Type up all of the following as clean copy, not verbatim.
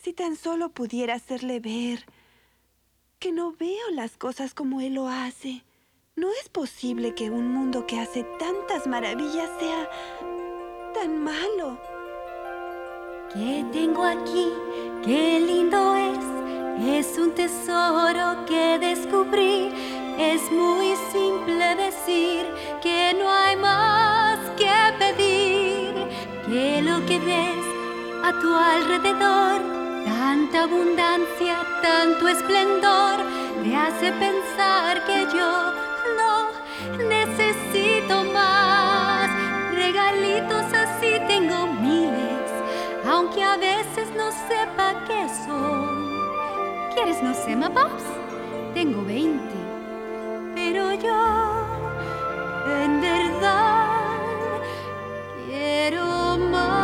Si tan solo pudiera hacerle ver que no veo las cosas como él lo hace. No es posible que un mundo que hace tantas maravillas sea tan malo. ¿Qué tengo aquí? ¡Qué lindo es! Es un tesoro que descubrí. Es muy simple decir que no hay más que pedir. Que lo que ves a tu alrededor, tanta abundancia, tanto esplendor, te hace pensar que yo no necesito más. Regalitos así tengo miles, aunque a veces no sepa qué son. ¿Quieres no sé, Pops? Tengo 20, pero yo en verdad quiero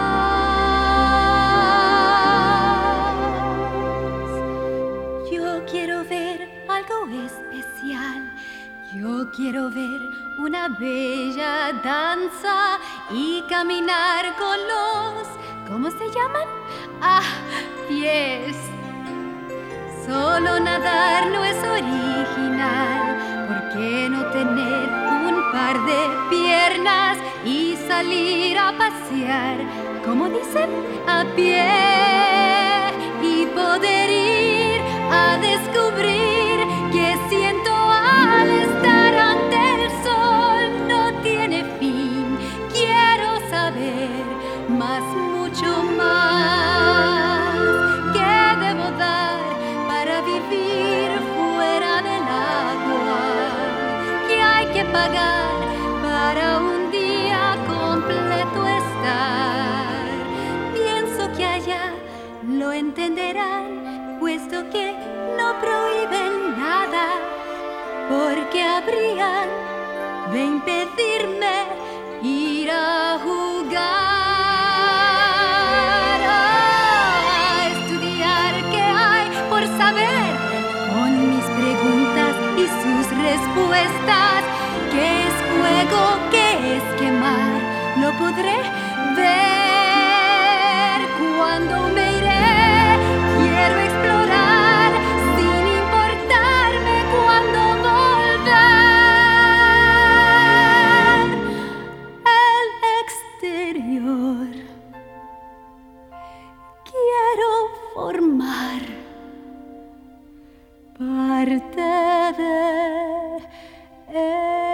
más. Yo quiero ver algo especial. Yo quiero ver una bella danza y caminar con los... ¿Cómo se llaman? Ah, pies. Solo nadar no es original. ¿Por qué no tener un par de piernas y salir a pasear? ¿Cómo dicen? A pie y poder ir a descubrir que siento al estar ante el sol no tiene fin. Quiero saber más, mucho más. ¿Qué debo dar para vivir fuera del agua? ¿Qué hay que pagar para un día completo estar? Pienso que allá lo entenderán, puesto que no prohíben nada, porque habrían de impedirme ir a jugar, a estudiar qué hay por saber, con mis preguntas y sus respuestas. ¿Qué es fuego? ¿Qué es quemar? Lo podré ver cuando me iré. Quiero explorar sin importarme cuándo volver. El exterior quiero formar parte de él.